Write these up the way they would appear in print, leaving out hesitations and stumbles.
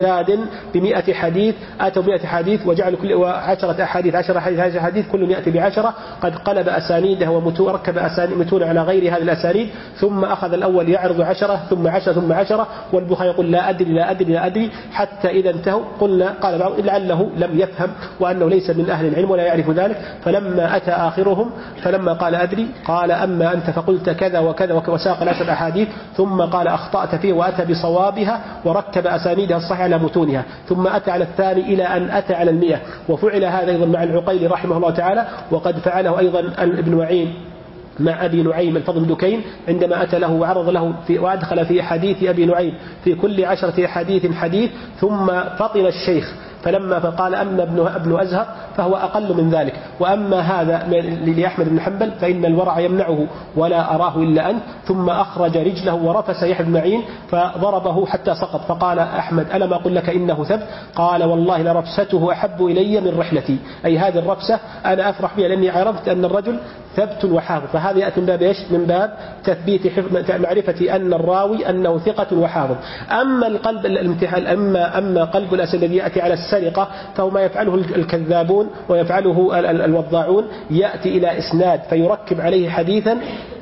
زاد ب100 حديث، أتوا ب100 حديث وجعلوا كل 10 أحاديث 10 حديث كل يأتي ب10، قد قلب أسانيده وركب متون على غير هذه الأسانيد، ثم أخذ الأول يعرض 10 ثم 10 ثم 10، والبخاري يقول لا أدري حتى إذا انتهوا قال بعض لعله لم يفهم وأنه ليس من أهل العلم ولا يعرف ذلك، فلما أتى آخرهم فلما قال أدري قال أما أنت فقلت كذا وكذا وساق 10 أحاديث، ثم قال أخطأت فيه وأتى بصوابها وركب أسانيدها الصحيحة على متونها، ثم أتى على الثاني إلى أن أتى على 100. وفعل هذا أيضا مع العقيلي رحمه الله تعالى، وقد فعله أيضا ابن معين مع أبي نعيم الفضل بن دكين عندما أتى له وعرض له وأدخل في حديث أبي نعيم في كل 10 حديث حديث، ثم فطن الشيخ فلما فقال أما ابن أزهر فهو أقل من ذلك، وأما هذا لأحمد بن حنبل فإن الورع يمنعه ولا أراه إلا أنت، ثم أخرج رجله ورفس يحيى بن معين فضربه حتى سقط، فقال أحمد ألم أقل لك إنه ثبت؟ قال والله لرفسته أحب إلي من رحلتي، أي هذه الرفسة أنا أفرح بها لأني عرفت أن الرجل ثبت وحافظ، فهذا يأتي من باب إيش؟ من باب تثبيت معرفة أن الراوي أنه ثقة وحافظ. أما القلب الامتحان أما قلب الأسد الذي يأتي على السرقة فهو ما يفعله الكذابون ويفعله الوضاعون، يأتي إلى إسناد فيركب عليه حديثا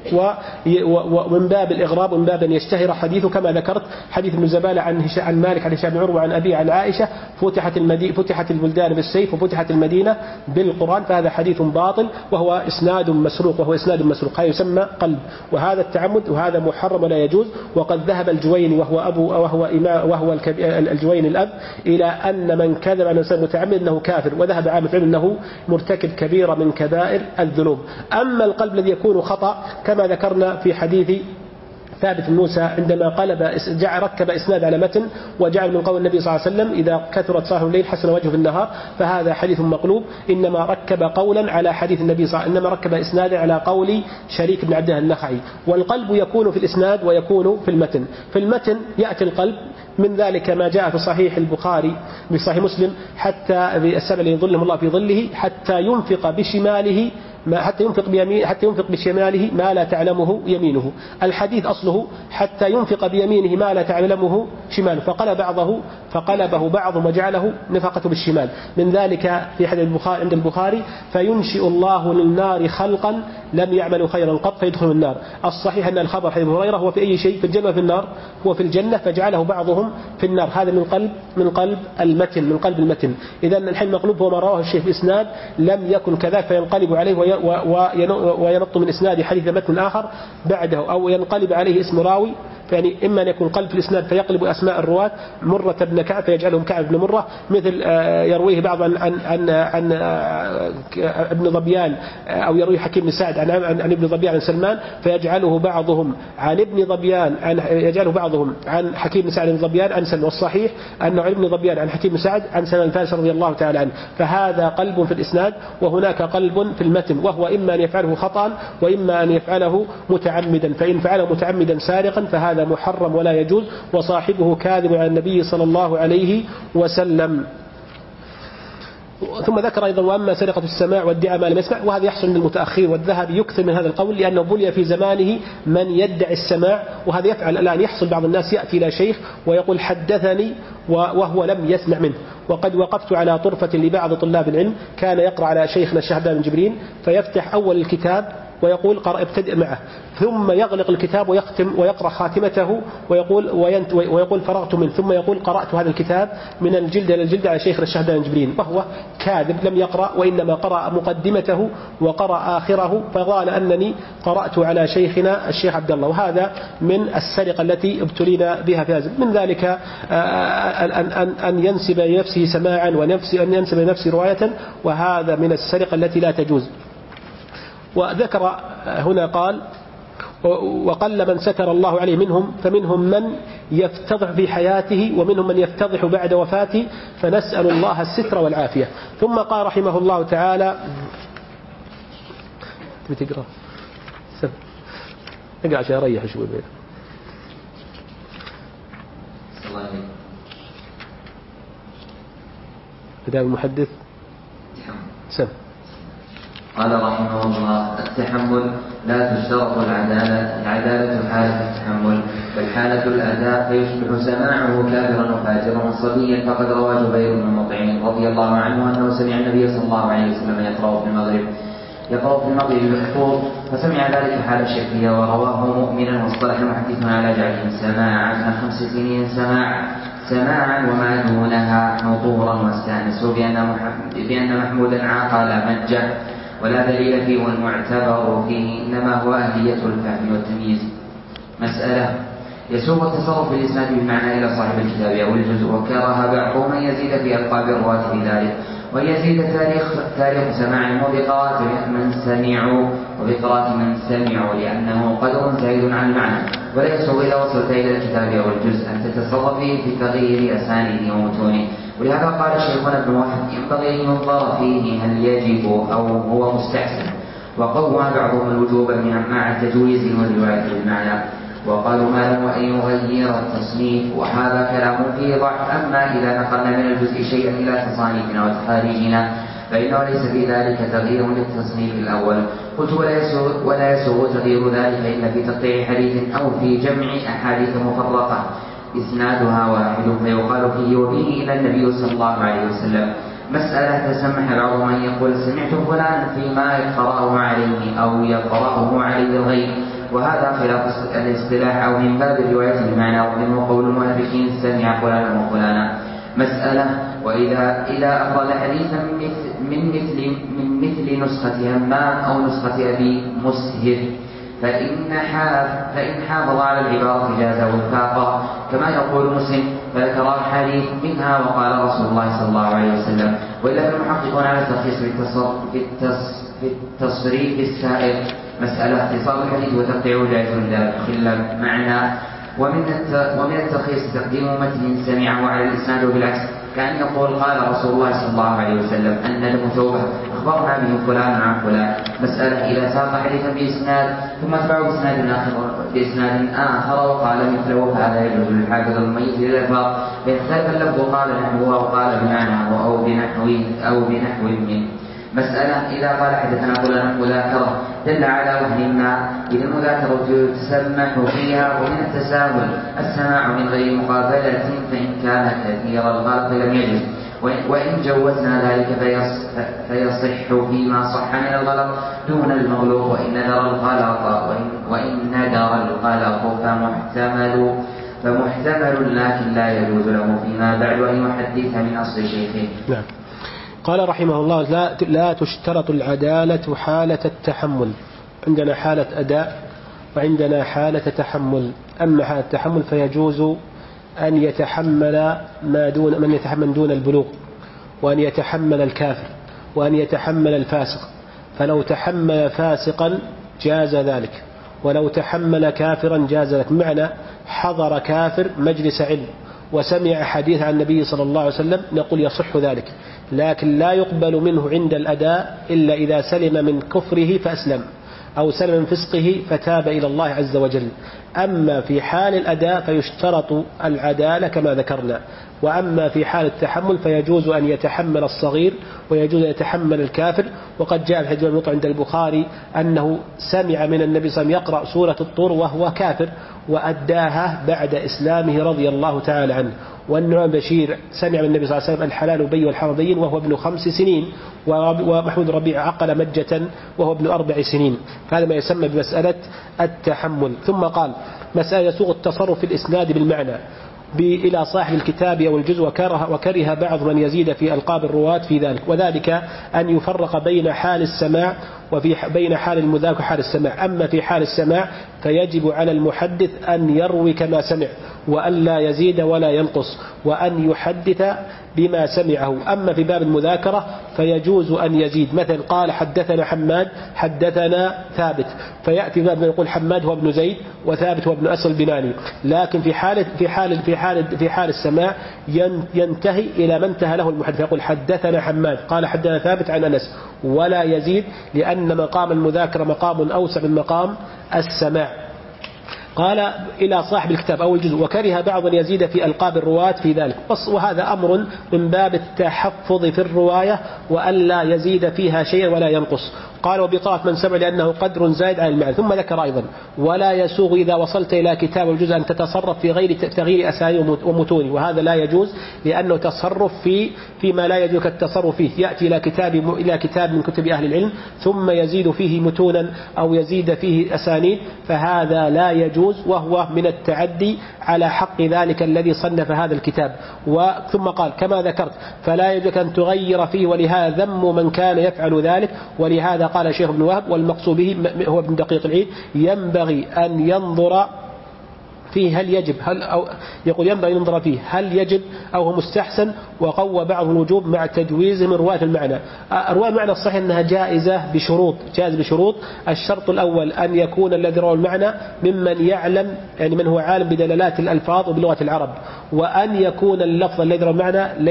ومن باب الإغراب ومن باب أن يشتهر حديثه، كما ذكرت حديث ابن زبالة عن مالك عن هشام بن عروة عن أبي عن عائشة فتحت البلدان بالسيف وفتحت المدينة بالقرآن، فهذا حديث باطل وهو إسناد مسروق هذا يسمى قلب، وهذا التعمد وهذا محرم ولا يجوز. وقد ذهب الجويني وهو الجويني الأب إلى أن من كذب على إنسان متعمد أنه كافر، وذهب عامة العلم أنه مرتكب كبيرة من كبائر الذنوب. أما القلب الذي يكون خطأ كما ذكرنا في حديث ثابت بن موسى عندما ركب إسناد على متن وجعل من قول النبي صلى الله عليه وسلم إذا كثرت صاحب الليل حسن وجهه في النهار، فهذا حديث مقلوب، إنما ركب قولا على حديث النبي إنما ركب إسنادا على قول شريك بن عبد الله النخعي. والقلب يكون في الإسناد ويكون في المتن. في المتن يأتي القلب من ذلك ما جاء في صحيح البخاري بصحيح مسلم حتى السبع الذين يظلهم الله في ظله حتى ينفق بشماله ما لا تعلمه يمينه. الحديث أصله حتى ينفق بيمينه ما لا تعلمه شماله، فقلبه بعضهم وجعله نفقة بالشمال. من ذلك في حديث البخاري عند البخاري فينشئ الله للنار خلقا لم يعملوا خيرا قط فيدخلوا النار. الصحيح أن الخبر حديث هريرة هو في أي شيء؟ في الجنة وفي النار؟ هو في الجنة، فجعله بعضهم في النار. هذا من قلب المتن. إذا الحين مقلوب هو ما رواه الشيخ بإسناد لم يكن كذاك فينقلب عليه وينط من إسناد حديث متن آخر بعده، أو ينقلب عليه اسم راوي، يعني إما أن يكون قلب في الإسناد فيقلب أسماء الرواة مرة بن كعب فيجعلهم كعب بن مرة، مثل يرويه بعض عن ابن ظبيان، أو يروي حكيم بن سعد عن ابن ظبيان عن سلمان فيجعله بعضهم عن ابن ظبيان يجعله بعضهم عن حكيم بن سعد بن ظبيان عن سلمان، والصحيح أنه عن ابن ظبيان عن حكيم بن سعد عن سلمان الفارسي رضي الله تعالى عنه. فهذا قلب في الإسناد، وهناك قلب في المتن، وهو إما أن يفعله خطأ وإما أن يفعله متعمدا، فإن فعله متعمدا سارقا فهذا محرم ولا يجوز، وصاحبه كاذب على النبي صلى الله عليه وسلم. ثم ذكر أيضا وأما سرقة السماع وادعاء ما لم يسمع، وهذا يحصل من المتأخر، والذهبي يكثر من هذا القول لأنه بلي في زمانه من يدعي السماع، وهذا يفعل الآن. يحصل بعض الناس يأتي إلى شيخ ويقول حدثني وهو لم يسمع منه. وقد وقفت على طرفة لبعض طلاب العلم كان يقرأ على شيخنا الشيخ عبد الله بن جبرين فيفتح أول الكتاب ويقول ابتدئ معه، ثم يغلق الكتاب ويختم ويقرأ خاتمته ويقول فرغت منه، ثم يقول قرأت هذا الكتاب من الجلد إلى الجلد على شيخ الشيخ عبد الله بن جبرين، وهو كاذب لم يقرأ، وإنما قرأ مقدمته وقرأ آخره، فقال أنني قرأت على شيخنا الشيخ عبد الله. وهذا من السرقة التي ابتلينا بها في هذا. من ذلك أن ينسب لنفسه سماعا وأن ينسب لنفسه رواية، وهذا من السرقة التي لا تجوز. وذكر هنا قال وقل من ستر الله عليه منهم، فمنهم من يفتضح في حياته ومنهم من يفتضح بعد وفاته، فنسأل الله الستر والعافية. ثم قال رحمه الله تعالى بتقرأ اقرأ عشان أريح شوي بيه. بدأ المحدث سم. قال رحمه الله: التحمل لا تشترط العدالة حالة التحمل، بل حالة الأداء، فيصبح سماعه كافرا وفاجرا صبيا. فقد روى جبير بن مطعم رضي الله عنه أنه سمع النبي صلى الله عليه وسلم يقرأ في المغرب بالمحفوظ، فسمع ذلك حال الشركية، ورواه مؤمنا، واصطلح المحدثون على جعله سماعا عن 5 سنين سماعا وما دونها نطورا، واستأنسوا بأن محمودا عاقل مجه، ولا دليل فيه، والمعتبر فيه إنما هو أهلية الفهم والتمييز. مسألة: يسوغ التصرف بالإسناد بالمعنى إلى صاحب الكتاب أو الجزء، وكره بعضهم أن يزيد في ألقاب الرواة بذلك، ويزيد تاريخ سماع وبقراءة من سمعوا لأنه قدر زائد عن المعنى. ولا يسوغ إذا وصلت إلى الكتاب أو الجزء أن تتصرف فيه في تغيير أسانيده ومتونه. ولهذا قال شيخنا ابن وحد: ينبغي أن ينظر فيه هل يجب أو هو مستحسن، وقوى بعضهم الوجوب مع التجويز والرواية بالمعنى، وقالوا ما له أن يغير التصنيف، وهذا كلام فيه ضعف. أما إذا نقلنا من الجزء شيئا إلى تصانيفنا وتخاريجنا فإنه ليس في ذلك تغيير للتصنيف الأول. قلت: ولا يسوغ تغيير ذلك إلا في تقطيع حديث أو في جمع أحاديث مفرقة إسنادها واحد فيقال فيه وفيه إلى النبي صلى الله عليه وسلم. مسألة: تسمح بعضهم أن يقول سمعت فلان فيما يقرأه عليه أو يقرأه عليه الغير، وهذا خلاف الاصطلاح أو من باب الرواية بالمعنى، ومنه قول المؤرخين سمع فلانا وفلانا. مسألة: إذا أفرد حديثا من مثل نسخة همام أو نسخة أبي مسهر فإن حافظ على العبارة جاز وفاقا، كما يقول مسلم: فذكر الحديث منها وقال رسول الله صلى الله عليه وسلم. وإلا فالمحققون على الترخيص في التصريف السائر. مسألة: اختصار الحديث وتقطيعه جائز لا يخل معنى. ومن الترخيص تقديم متن سمعه على الإسناد وبالعكس، كأن يقول قال رسول الله صلى الله عليه وسلم أن له توبة أخبرنا به فلان عن فلان. مسألة: إذا ساق حديثا بإسناد ثم أتبعه بإسناد آخر وقال مثله فهذا يجوز للحافظ المميز للألفاظ، فاختلف اللفظ قال نحوه أو قال بمعنى أو بنحو منه. مسألة: إذا قال حدثنا فلان مذاكرة دل على وهن ما، إذا المذاكرة تسمح فيها. ومن التساهل السماع من غير مقابلة، فإن كان كثير الغلط لم يجوز، وإن جوزنا ذلك فيصح فيما صح من الغلط دون المغلوط، وإن ندر الغلط فمحتمل لكن لا يجوز له فيما بعد أن يحدث من أصل شيخه. نعم. قال رحمه الله: لا تشترط العدالة حالة التحمل. عندنا حالة أداء وعندنا حالة تحمل. أما حالة التحمل فيجوز أن يتحمل من يتحمل دون البلوغ، وأن يتحمل الكافر، وأن يتحمل الفاسق. فلو تحمل فاسقا جاز ذلك، ولو تحمل كافرا جاز ذلك. معنى: حضر كافر مجلس علم وسمع حديث عن النبي صلى الله عليه وسلم، نقول يصح ذلك، لكن لا يقبل منه عند الأداء إلا إذا سلم من كفره فأسلم، أو سلم من فسقه فتاب إلى الله عز وجل. أما في حال الأداء فيشترط العدالة كما ذكرنا. وأما في حال التحمل فيجوز أن يتحمل الصغير ويجوز أن يتحمل الكافر. وقد جاء في حديث الموطأ عند البخاري أنه سمع من النبي صلى الله عليه وسلم يقرأ سورة الطور وهو كافر، وأداها بعد إسلامه رضي الله تعالى عنه. والنعمان بشير سمع من النبي صلى الله عليه وسلم الحلال بين والحرام بين وهو ابن 5 سنين، ومحمود ربيع عقل مجة وهو ابن 4 سنين. فهذا ما يسمى بمسألة التحمل. ثم قال: مسألة: يسوغ التصرف في الإسناد بالمعنى إلى صاحب الكتاب أو الجزء، وكره بعض من يزيد في ألقاب الرواة في ذلك، وذلك أن يفرق بين حال السماع وبين حال المذاكرة وحال السماع. أما في حال السماع فيجب على المحدث أن يروي كما سمع، وأن لا يزيد ولا ينقص، وأن يحدث بما سمعه. أما في باب المذاكرة فيجوز أن يزيد، مثلا قال حدثنا حماد حدثنا ثابت، فيأتي باب يقول حماد هو ابن زيد وثابت هو ابن أسل البناني. لكن في حال السماع ينتهي إلى ما انتهى له المحدث، يقول حدثنا حماد قال حدثنا ثابت عن أنس، ولا يزيد، لأن مقام المذاكرة مقام أوسع من مقام السماع. قال: إلى صاحب الكتاب أو الجزء، وكره بعض يزيد في ألقاب الرواة في ذلك. وهذا أمر من باب التحفظ في الرواية، وأن لا يزيد فيها شيئا ولا ينقص. قال وبطاعة من سمع لأنه قدر زائد عن المعنى. ثم ذكر أيضا ولا يسوغ إذا وصلت إلى كتاب الجزء أن تتصرف في غير تغيير أسانيد ومتون، وهذا لا يجوز لأنه تصرف فيما لا يجوز التصرف فيه. يأتي إلى كتاب من كتب أهل العلم ثم يزيد فيه متونا أو يزيد فيه أسانيد، فهذا لا يجوز، وهو من التعدي على حق ذلك الذي صنف هذا الكتاب. ثم قال كما ذكرت فلا يجوز أن تغير فيه، ولهذا ذم من كان يفعل ذلك. ولهذا قال شيخ ابن وهب والمقصود به هو ابن دقيق العيد ينبغي أن ينظر فيه هل يجب يقول ينبغي أن ينظر فيه هل يجب أو هو مستحسن، وقوى بعض الوجوب مع تجويزه من رواية المعنى. رواية المعنى الصحيح أنها جائزة بشروط. الشرط الأول أن يكون الذي روى المعنى ممن يعلم، يعني من هو عالم بدلالات الألفاظ وبلغة العرب، وأن يكون اللفظ الذي روى المعنى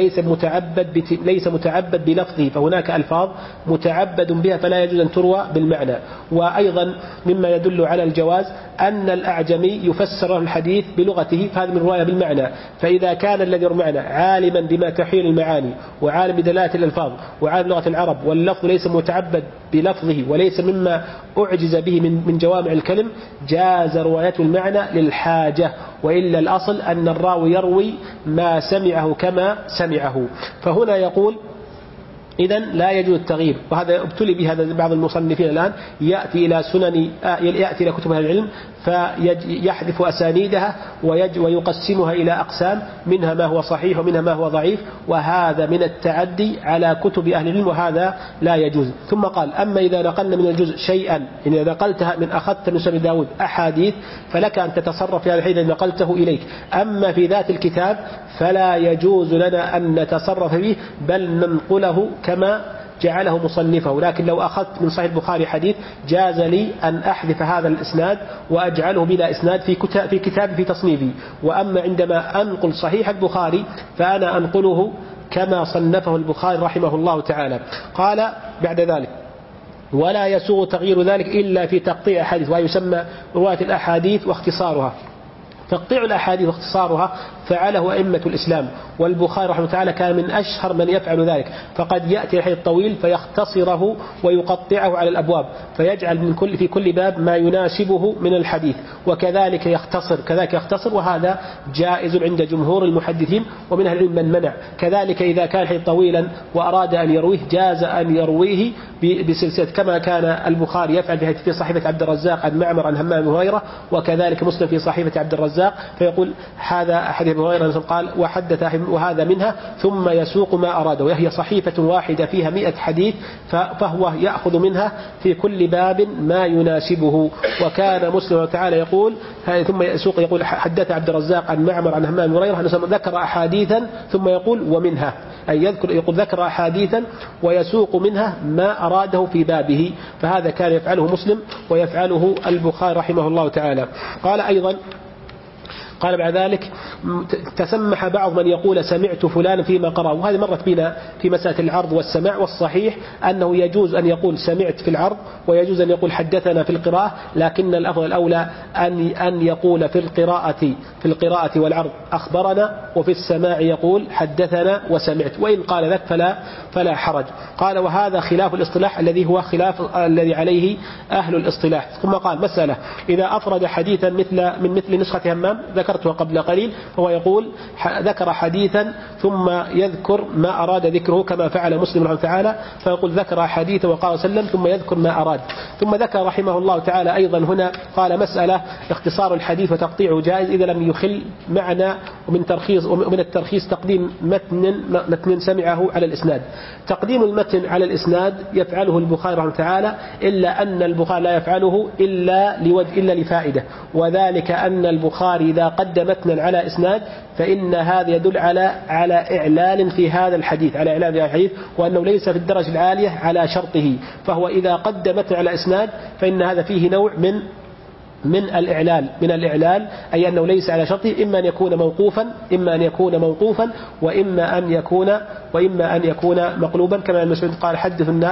ليس متعبد بلفظه، فهناك ألفاظ متعبد بها فلا يجوز أن تروى بالمعنى. وأيضا مما يدل على الجواز أن الأعجمي يفسر الحديث بلغته، فهذا من رواية بالمعنى. فإذا كان الذي يروى المعنى عالما بما تحيل المعاني وعالم بدلالات الألفاظ وعالم لغة العرب، واللفظ ليس متعبد بلفظه وليس مما أعجز به من جوامع الكلم، جاز رواية المعنى للحاجة، وإلا الأصل أن الراوي يروي ما سمعه كما سمعه. فهنا يقول إذن لا يجوز التغيير، وهذا ابتلي به بعض المصنفين الآن، يأتي إلى كتب أهل العلم فيحذف أسانيدها ويقسمها إلى أقسام، منها ما هو صحيح ومنها ما هو ضعيف، وهذا من التعدي على كتب أهل العلم، وهذا لا يجوز. ثم قال أما إذا نقلنا من الجزء شيئا، إذا نقلتها أخذت من سنن داود أحاديث فلك أن تتصرف في هذا الحين إذا نقلته إليك. أما في ذات الكتاب فلا يجوز لنا أن نتصرف به، بل ننقله كما جعله مصنفه. لكن لو أخذت من صحيح البخاري حديث جاز لي أن أحذف هذا الإسناد وأجعله بلا إسناد في كتابي في تصنيفي. وأما عندما أنقل صحيح البخاري فأنا أنقله كما صنفه البخاري رحمه الله تعالى. قال بعد ذلك ولا يسوغ تغيير ذلك إلا في تقطيع أحاديث، ويسمى رواية الأحاديث واختصارها. تقطيع الأحاديث واختصارها فعله أئمة الإسلام، والبخاري رحمه الله تعالى كان من أشهر من يفعل ذلك، فقد يأتي الحديث الطويل فيختصره ويقطعه على الأبواب، فيجعل في كل باب ما يناسبه من الحديث، وكذلك يختصر، وهذا جائز عند جمهور المحدثين، ومن أهل العلم من منع. كذلك إذا كان الحديث طويلا وأراد أن يرويه جاز أن يرويه بسلسلة، كما كان البخاري يفعل في صحيفة عبد الرزاق عن معمر عن همام بن هريرة، وكذلك مسلم في صحيفة عبد الرزاق فيقول هذا حديث ابن هريرة قال وحدث وهذا منها، ثم يسوق ما أراده، وهي صحيفة واحدة فيها 100 حديث، فهو يأخذ منها في كل باب ما يناسبه. وكان مسلم تعالى يقول ثم يسوق يقول حدث عبد الرزاق عن معمر عن همام بن هريرة ذكر أحاديثا ثم يقول ومنها، أي ذكر أحاديثا ويسوق منها ما أراده في بابه، فهذا كان يفعله مسلم ويفعله البخاري رحمه الله تعالى. قال بعد ذلك تسمح بعض من يقول سمعت فلان فيما قرأ، وهذه مرت بنا في مسألة العرض والسماع، والصحيح أنه يجوز أن يقول سمعت في العرض ويجوز أن يقول حدثنا في القراءة، لكن الأفضل الأولى أن يقول في القراءة والعرض أخبرنا، وفي السماع يقول حدثنا وسمعت، وإن قال ذلك فلا حرج. قال وهذا خلاف الاصطلاح الذي هو خلاف الذي عليه أهل الاصطلاح. ثم قال مسألة إذا أفرد حديثا من مثل نسخة همام ذكرتها قبل قليل، هو يقول ذكر حديثا ثم يذكر ما أراد ذكره كما فعل مسلم رحمه تعالى، فيقول ذكر حديثا وقال سلم ثم يذكر ما أراد. ثم ذكر رحمه الله تعالى أيضا هنا قال مسألة اختصار الحديث وتقطيعه جائز إذا لم يخل معنى ومن الترخيص تقديم متن سمعه على الإسناد. تقديم المتن على الإسناد يفعله البخاري رحمه تعالى، إلا أن البخاري لا يفعله إلا لفائدة، وذلك أن البخاري إذا قدم متنا على إسناد فإن هذا يدل على إعلال في هذا الحديث، وأنه ليس في الدرجة العالية على شرطه، فهو إذا قدم متنا على إسناد فإن هذا فيه نوع من الإعلال، أي أنه ليس على شرطه، إما أن يكون موقوفا وإما أن يكون مقلوبا، كما المسعود قال حدث الناس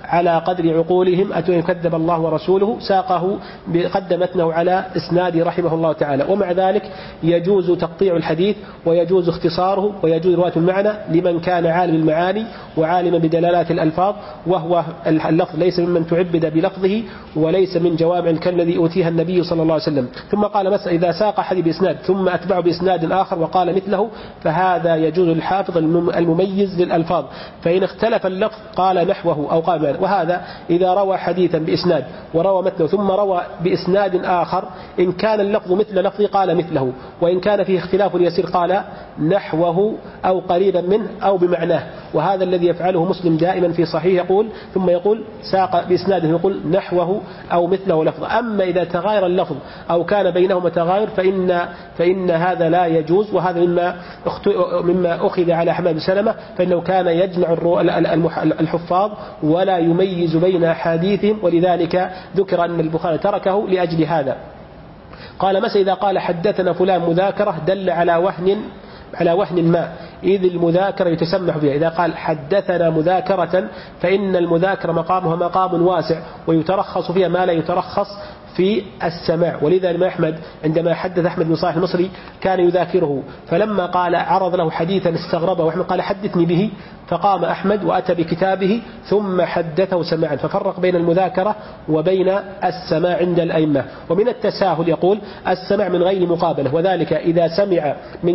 على قدر عقولهم أتوا كذب الله ورسوله، ساقه قدمتنه على إسناد رحمه الله تعالى. ومع ذلك يجوز تقطيع الحديث ويجوز اختصاره ويجوز رواية المعنى لمن كان عالم المعاني وعالما بدلالات الألفاظ، وهو اللفظ ليس ممن تعبد بلفظه وليس من جوامع كالذي أوتيها النبي صلى الله عليه وسلم. ثم قال مثلا إذا ساق حديث بإسناد ثم أتبعه بإسناد آخر وقال مثله فهذا يجوز الحافظ المميز للألفاظ، فإن اختلف اللفظ قال نحوه أو قال معنى. وهذا إذا روى حديثا بإسناد وروى مثله ثم روى بإسناد آخر، إن كان اللفظ مثل لفظه قال مثله، وإن كان فيه اختلاف يسير قال نحوه أو قريبا منه أو بمعناه. وهذا الذي يفعله مسلم دائما في صحيح، يقول ثم يقول ساق بإسناده يقول نحوه أو مثله لفظ. أما إذا تغاير اللفظ أو كان بينهما تغاير فإن هذا لا يجوز، وهذا مما أخذ على حماد بن سلمة، فإنه كان يجمع الحفاظ ولا يميز بين أحاديثهم، ولذلك ذكر أن البخاري تركه لأجل هذا. قال مثلا إذا قال حدثنا فلان مذاكرة دل على وهن ما، إذ المذاكرة يتسمح فيها. إذا قال حدثنا مذاكرة فإن المذاكرة مقامها مقام واسع ويترخص فيها ما لا يترخص في السماع. ولذا الإمام أحمد عندما حدث أحمد بن صالح المصري كان يذاكره، فلما قال عرض له حديثا استغربه وأحمد قال حدثني به، فقام أحمد وأتى بكتابه ثم حدثه سماعا، ففرق بين المذاكرة وبين السماع عند الأئمة. ومن التساهل يقول السماع من غير مقابلة، وذلك إذا سمع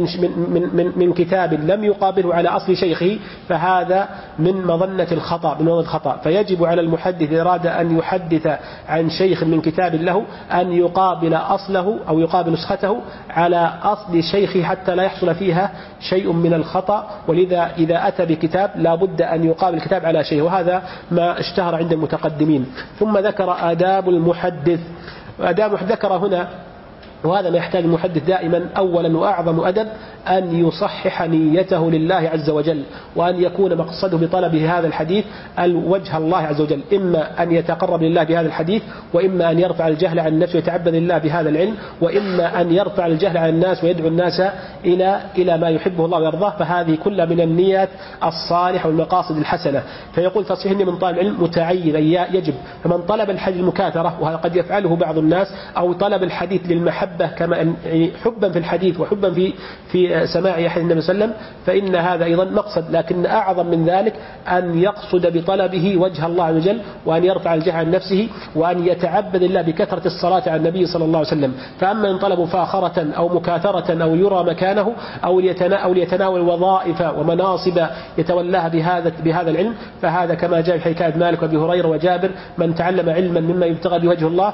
من كتاب لم يقابله على أصل شيخه فهذا من مظنة الخطأ، فيجب على المحدث إذا أراد أن يحدث عن شيخ من كتاب له أن يقابل أصله أو يقابل نسخته على أصل شيخه حتى لا يحصل فيها شيء من الخطأ. ولذا إذا أتى بكتاب لا بد أن يقابل الكتاب على شيء، وهذا ما اشتهر عند المتقدمين. ثم ذكر آداب المحدث. ذكر هنا، وهذا ما يحتاج المحدث دائما، أولا وأعظم أدب أن يصحح نيته لله عز وجل، وأن يكون مقصده بطلبه هذا الحديث وجه الله عز وجل، إما أن يتقرب لله بهذا الحديث، وإما أن يرفع الجهل عن النفس ويتعبد لله بهذا العلم، وإما أن يرفع الجهل عن الناس ويدعو الناس إلى ما يحبه الله ويرضاه. فهذه كلها من النيات الصالحة والمقاصد الحسنة. فيقول تصحيح النية من طالب العلم متعين يجب، فمن طلب الحديث المكاثرة، وهذا قد يفعله بعض الناس، أو طلب الحديث للمحبة كما حبا في الحديث وحبا في سماع أحد النبي صلى الله عليه وسلم، فإن هذا أيضا مقصد. لكن أعظم من ذلك أن يقصد بطلبه وجه الله عز وجل، وأن يرفع الجهل عن نفسه، وأن يتعبد الله بكثرة الصلاة على النبي صلى الله عليه وسلم. فأما إن طلبوا فاخرة أو مكاثرة أو يرى مكانه أو ليتناول وظائف ومناصب يتولاها بهذا العلم، فهذا كما جاء في حكاية مالك وابي هريرة وجابر: من تعلم علما مما يبتغى بوجه الله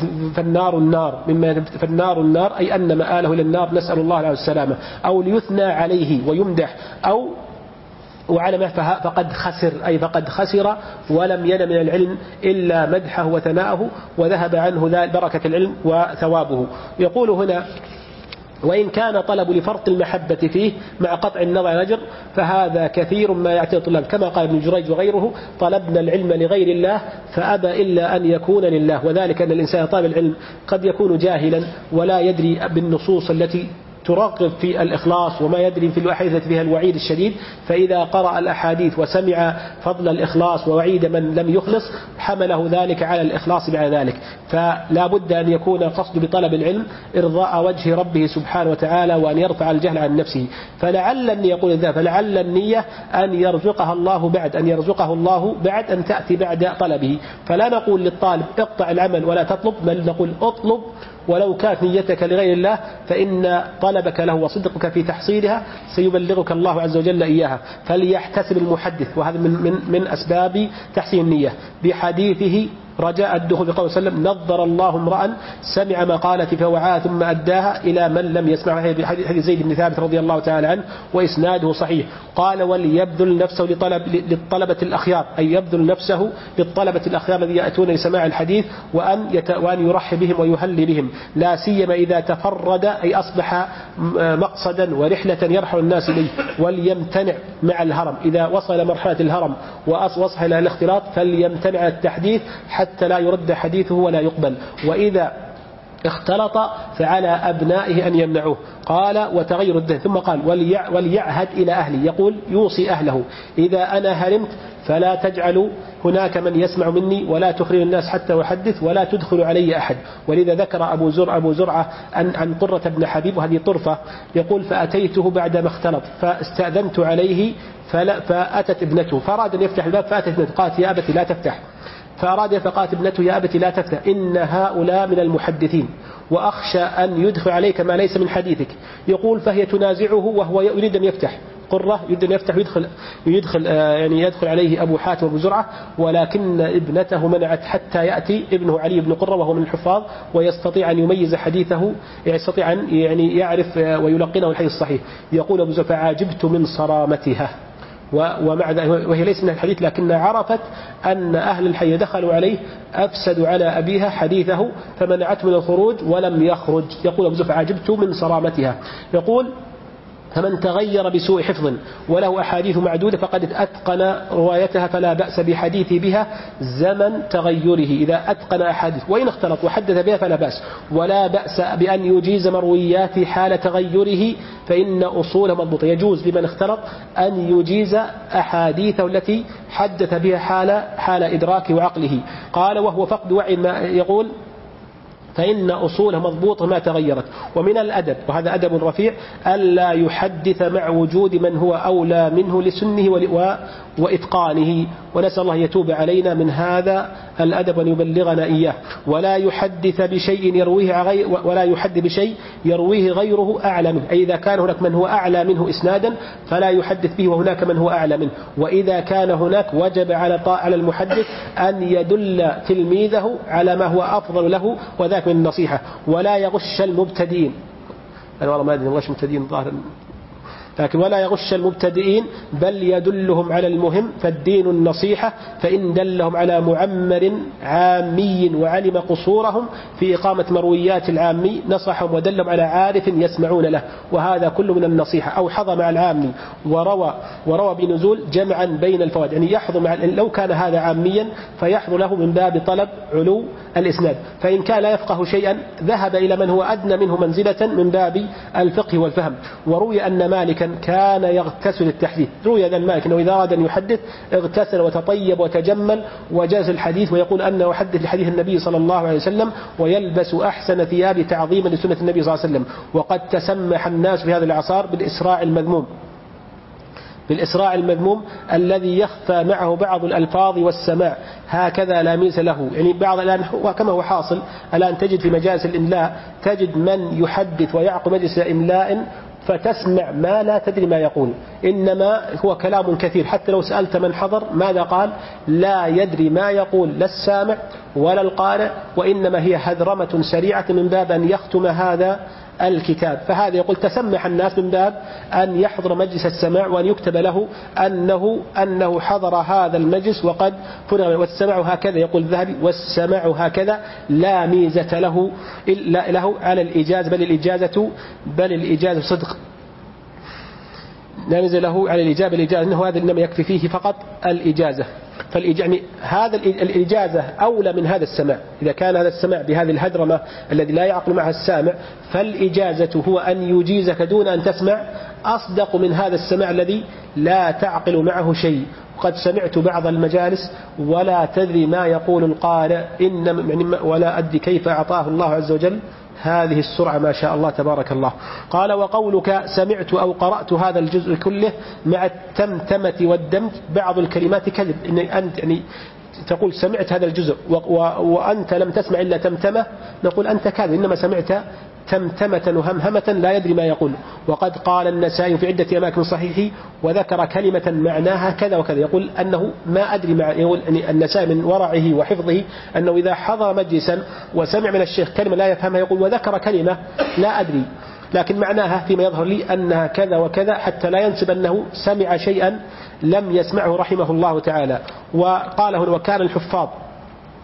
فالنار النار، أي أن مآله إلى النار، نسأل الله العافية والسلامة. أو ليثنى عليه ويمدح، أو وعلمه فقد خسر ولم ين من العلم إلا مدحه وثناءه، وذهب عنه بركة العلم وثوابه. يقول هنا: وإن كان طلب لفرط المحبة فيه مع قطع النظر عن الأجر فهذا كثير ما يعترض الطلاب، كما قال ابن جريج وغيره: طلبنا العلم لغير الله فأبى إلا أن يكون لله. وذلك أن الإنسان طالب العلم قد يكون جاهلا ولا يدري بالنصوص التي ترغب في الإخلاص، وما يدري في الأحاديث فيها الوعيد الشديد، فإذا قرأ الأحاديث وسمع فضل الإخلاص ووعيد من لم يخلص حمله ذلك على الإخلاص بعد ذلك. فلا بد أن يكون قصد بطلب العلم إرضاء وجه ربه سبحانه وتعالى، وأن يرفع الجهل عن نفسه. فلعل النية أن يرزقه الله بعد أن تأتي بعد طلبه. فلا نقول للطالب اقطع العمل ولا تطلب، بل نقول اطلب ولو كانت نيتك لغير الله، فإن طلبك له وصدقك في تحصيلها سيبلغك الله عز وجل إياها. فليحتسب المحدث، وهذا من أسباب تحسين النية، بحديثه رجاء الدخول بقول صلى الله عليه وسلم: نظر الله امرأ سمع مقالتي فوعاها ثم أداها إلى من لم يسمعها، بحديث زيد بن ثابت رضي الله تعالى عنه وإسناده صحيح. قال: وليبذل نفسه للطلبة الأخيار، أي يبذل نفسه للطلبة الأخيار الذين يأتون لسماع الحديث، وأن يرحب بهم ويهل بهم، لا سيما إذا تفرد، أي أصبح مقصدا ورحلة يرحل الناس إليه. وليمتنع مع الهرم، إذا وصل مرحلة الهرم ووصل إلى الاختلاط فليمتنع التحديث حتى لا يرد حديثه ولا يقبل. وإذا اختلط فعلى أبنائه أن يمنعوه. قال وتغير الدهن. ثم قال وليعهد إلى أهلي، يقول يوصي أهله إذا أنا هرمت فلا تجعلوا هناك من يسمع مني ولا تخرج الناس حتى أحدث ولا تدخل علي أحد. ولذا ذكر أبو زرعة عن قرة بن حبيب، وهذه طرفة، يقول فأتيته بعدما اختلط فاستأذنت عليه فأتت ابنته فأراد أن يفتح الباب فأتت ابنته قالت يا أبت لا تفتح، فأراد فقالت ابنته يا أبت لا تفتح إن هؤلاء من المحدثين وأخشى أن يدخل عليك ما ليس من حديثك. يقول فهي تنازعه وهو يريد أن يفتح، قرة يريد أن يفتح يدخل عليه أبو حاتم وأبو زرعة، ولكن ابنته منعت حتى يأتي ابنه علي بن قرة وهو من الحفاظ ويستطيع أن يميز حديثه، يستطيع أن يعرف ويلقنه الحديث الصحيح. يقول أبو زرعة فعجبت من صرامتها، وهي ليس من الحديث لكنها عرفت أن أهل الحي دخلوا عليه أفسدوا على أبيها حديثه فمنعته من الخروج ولم يخرج. يقول أبو زرعة عجبت من صرامتها. يقول فمن تغير بسوء حفظ وله أحاديث معدودة فقد أتقن روايتها فلا بأس بحديث بها زمن تغيره، إذا أتقن أحاديث وإن اختلط وحدث بها فلا بأس، ولا بأس بأن يجيز مرويات حال تغيره فإن أصول مضبوطة. يجوز لمن اختلط أن يجيز أحاديثه التي حدث بها حال إدراكه وعقله. قال وهو فقد وعي، ما يقول فإن أصوله مضبوطة ما تغيرت. ومن الأدب، وهذا أدب رفيع، ألا يحدث مع وجود من هو أولى منه لسنه وإتقانه، ونسأل الله يتوب علينا من هذا الأدب وأن يبلغنا إياه. ولا يحدث بشيء يرويه غيره أعلى منه، أي إذا كان هناك من هو أعلى منه إسنادا فلا يحدث به وهناك من هو أعلى منه. وإذا كان هناك وجب على المحدث أن يدل تلميذه على ما هو أفضل له، وذاك من النصيحة. ولا يغش المبتدئين، أنا والله ما أدري غش مبتدئين ظاهرا، لكن ولا يغش المبتدئين بل يدلهم على المهم، فالدين النصيحة، فإن دلهم على معمر عامي وعلم قصورهم في إقامة مرويات العامي نصحهم ودلهم على عارف يسمعون له، وهذا كله من النصيحة. أو حظى مع العامي وروى بنزول جمعا بين الفوائد، يعني يحظى لو كان هذا عاميا فيحظى له من باب طلب علو الإسناد، فإن كان لا يفقه شيئا ذهب إلى من هو أدنى منه منزلة من باب الفقه والفهم. وروي أن مالكا كان يغتسل التحديث، روي أن مالك أنه إذا أراد أن يحدث اغتسل وتطيب وتجمل وجاز الحديث، ويقول أنه يحدث لحديث النبي صلى الله عليه وسلم ويلبس أحسن ثياب تعظيما لسنة النبي صلى الله عليه وسلم. وقد تسمح الناس في هذا العصار بالإسراع المذموم الذي يخفى معه بعض الألفاظ والسماع، هكذا لا ميز له. يعني بعض الآن وكما هو حاصل الآن تجد في مجالس الإملاء تجد من يحدث ويعقد مجلس إملاء فتسمع ما لا تدري ما يقول، إنما هو كلام كثير، حتى لو سألت من حضر ماذا قال لا يدري ما يقول لا السامع ولا القارئ، وإنما هي هذرمة سريعة من باب أن يختم هذا الكتاب. فهذا يقول تسمح الناس من باب أن يحضر مجلس السماع وأن يكتب له أنه حضر هذا المجلس وقد فرغ. والسماع هكذا يقول الذهبي، والسماع هكذا لا ميزة له على الإجازة، بل الإجازة صدق، لا ميزة له على الإجابة أنه هذا إنما يكفي فيه فقط الإجازة. يعني هذا الإجازة أولى من هذا السماع. إذا كان هذا السماع بهذه الهدرمة الذي لا يعقل معها السامع، فالإجازة هو أن يجيزك دون أن تسمع أصدق من هذا السماع الذي لا تعقل معه شيء. قد سمعت بعض المجالس ولا تدري ما يقول القارئ ولا أدري كيف أعطاه الله عز وجل هذه السرعة ما شاء الله تبارك الله. قال وقولك سمعت أو قرأت هذا الجزء كله مع التمتمة والدمج بعض الكلمات كذب، إن أنت يعني تقول سمعت هذا الجزء وأنت لم تسمع إلا تمتمة، نقول أنت كاذب، إنما سمعت تمتمة وهمهمة لا يدري ما يقول. وقد قال النسائي في عدة أماكن صحيحه وذكر كلمة معناها كذا وكذا، يقول أنه ما أدري يقول النسائي من ورعه وحفظه أنه إذا حضر مجلسا وسمع من الشيخ كلمة لا يفهمها يقول وذكر كلمة لا أدري، لكن معناها فيما يظهر لي أنها كذا وكذا، حتى لا ينسب أنه سمع شيئا لم يسمعه رحمه الله تعالى. وقال هنا وكان الحفاظ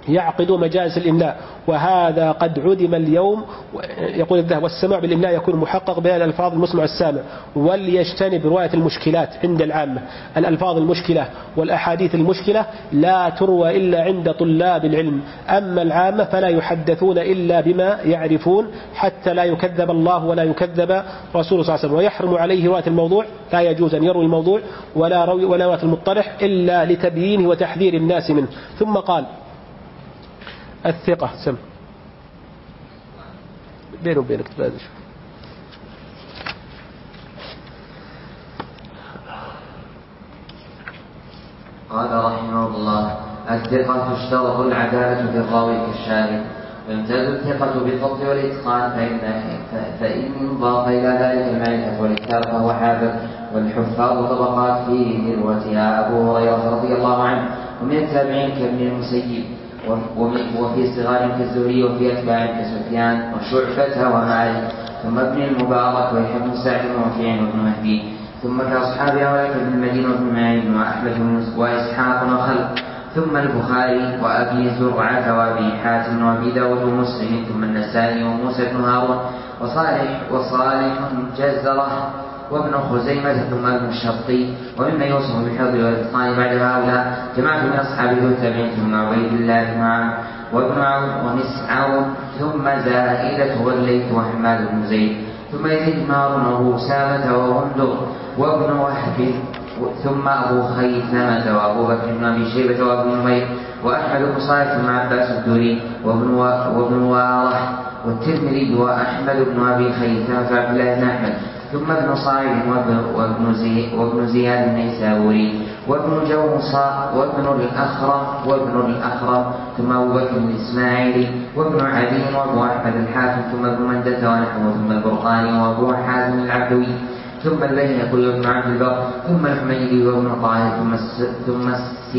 يعقد مجالس الإملاء، وهذا قد عدم اليوم. يقول الذهب والسماع بالإملاء يكون محقق بها الألفاظ المسمع السامع، وليجتنب رواية المشكلات عند العامة. الألفاظ المشكلة والأحاديث المشكلة لا تروى إلا عند طلاب العلم، أما العامة فلا يحدثون إلا بما يعرفون حتى لا يكذب الله ولا يكذب رسوله صلى الله عليه وسلم. ويحرم عليه رواية الموضوع، لا يجوز أن يروي الموضوع ولا رواية المطرح إلا لتبيينه وتحذير الناس منه. ثم قال الثقة سم بينه وبينك تبادش. قال رحمه الله: الثقة تشترط العدالة في الراوي كالشاهد، ويمتاز الثقة بالضبط والإتقان، فإن انضاف إلى ذلك المعرفة والإكثار فهو حافظ. والحفاظ طبقات في ذروتها أبو هريرة رضي الله عنه، ومن التابعين كابن المسيب، وفي صغار كالزهري، وفي أتباع كسفيان وشعبة ومالك، ثم ابن المبارك ويحيى بن سعد ووكيع وابن مهدي، ثم كأصحاب أولئك ابن المدينة وابن معين وأحمد وإسحاق وخلق، ثم البخاري وأبي زرعة وأبي حاتم وأبي داود ومسلم، ثم النسائي وموسى بن هارون وصالح جزرة وابن خزيمة، ثم ابن الشرطي. ومما يوصف بالحفظ والإتقان بعد هؤلاء جماعة من أصحابه والتابعين، ثم عبيد الله بن عمرو وابن عون ومسعر، ثم زائدة والليث وحماد بن زيد، ثم يزيد بن هارون وأبو أسامة وغندر وابن وهب، ثم أبو خيثمة وأبو بكر بن أبي شيبة وابن نمير وأحمد بن صالح، ثم عباس الدوري وابن وارح والترمذي وأحمد بن أبي خيثمة وعبد الله بن أحمد، ثم ابن صاعد وابن زياد النيسابوري وابن جوصى وابن الأخرم، ثم أبو بكر الإسماعيلي وابن عدي وابو أحمد الحاكم، ثم ابن مندة ونحوه، ثم البرقاني وابو حازم العبدوي، ثم البيهقي وابن عبد البر، ثم الحميدي وابن طاهر، ثم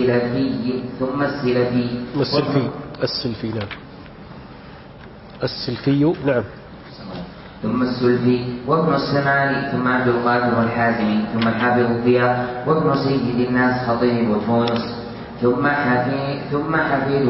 السلفي نعم، ثم السلفي وابن السمعاني، ثم عبد القادر والحازمي، ثم الحافظ الضياء وابن سيد الناس خطيب وتونس، ثم حفيد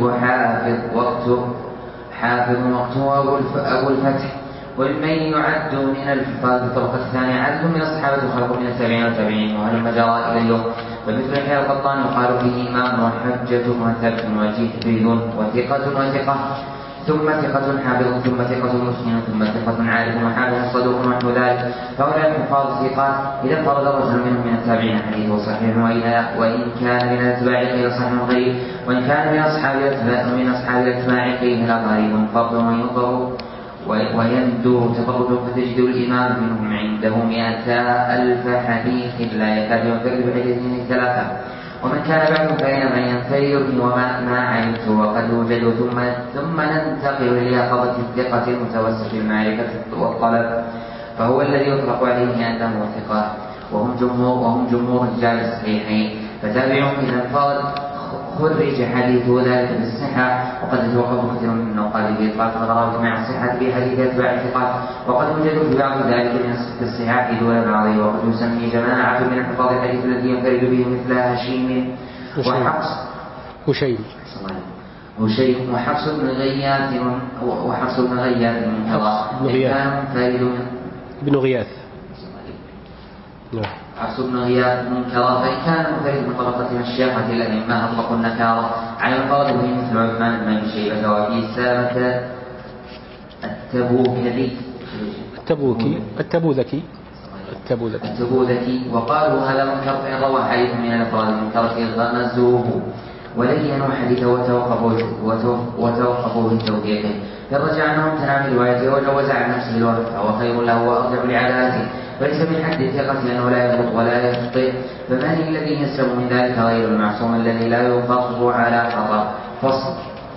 حافظ وقته أبو الفتح. وممن يعد من الحفاظ بالطبقة الثانية عدد من الصحابة وخلق من التابعين والتابعين وهلم جرى إلى اليوم. ومثل يحيى القطان يقال فيه إمام وحجة وثبت وجيد وثقة، ثم ثقة حافظ، ثم ثقة مسلم، ثم ثقة عارف وحافظ صدوق ونحو ذلك. فهؤلاء الحفاظ ثقات إذا فرد رجل منهم من التابعين حديثه صحيح، وإن كان من الأتباع قيل صحيح غريب، وإن كان من أصحاب الأتباع قيل غريب فرد وينظر ويندر تفرد، فتجد الإمام منهم عنده 100,000 حديث لا يكاد ينفرد بحديثه 3. ومن كان بعده فإنما ينفرد به وما علمت وقد يوجد. ثم ننتقل ليقظة الثقة المتوسط في المعرفة والطلب، فهو الذي يطلق عليه أنه ثقة، وهم جمهور رجال الصحيحين. فتابعهم إذا انفرد خرج حديثه ذلك بالصحة، وقد يتوقف كثير من النقاد بإطلاق الغرابة مع الصحة في حديث أتباع الثقات، وقد يوجد في بعض ذلك من الصحاح دون بعضه. وقد يسمي جماعة من الحفاظ الحديث الذي ينفرد به مثل هشيم وحفص بن غياث حفص بن غياث منكرا، فإن كان منفرد من طبقة مشيخة الأئمة أطلقوا النكارة على الفرد به مثل عثمان بن أبي شيبة وأبي سلمة التبوذكي، وقالوا هذا منكر فإن روى حديث من الأفراد المنكرة غمزوه ولينوا حديثه وتوقفوا في توثيقه. فرجع عنهم تنام روايته وجوز عن نفسه الوفاء، وخير له وأرجع لعدالته، وليس من حد الثقة لأنه لا يغلط ولا يخطئ. فمن الذي يسلم من ذلك غير المعصوم الذي لا يفر على خطأ. فصل: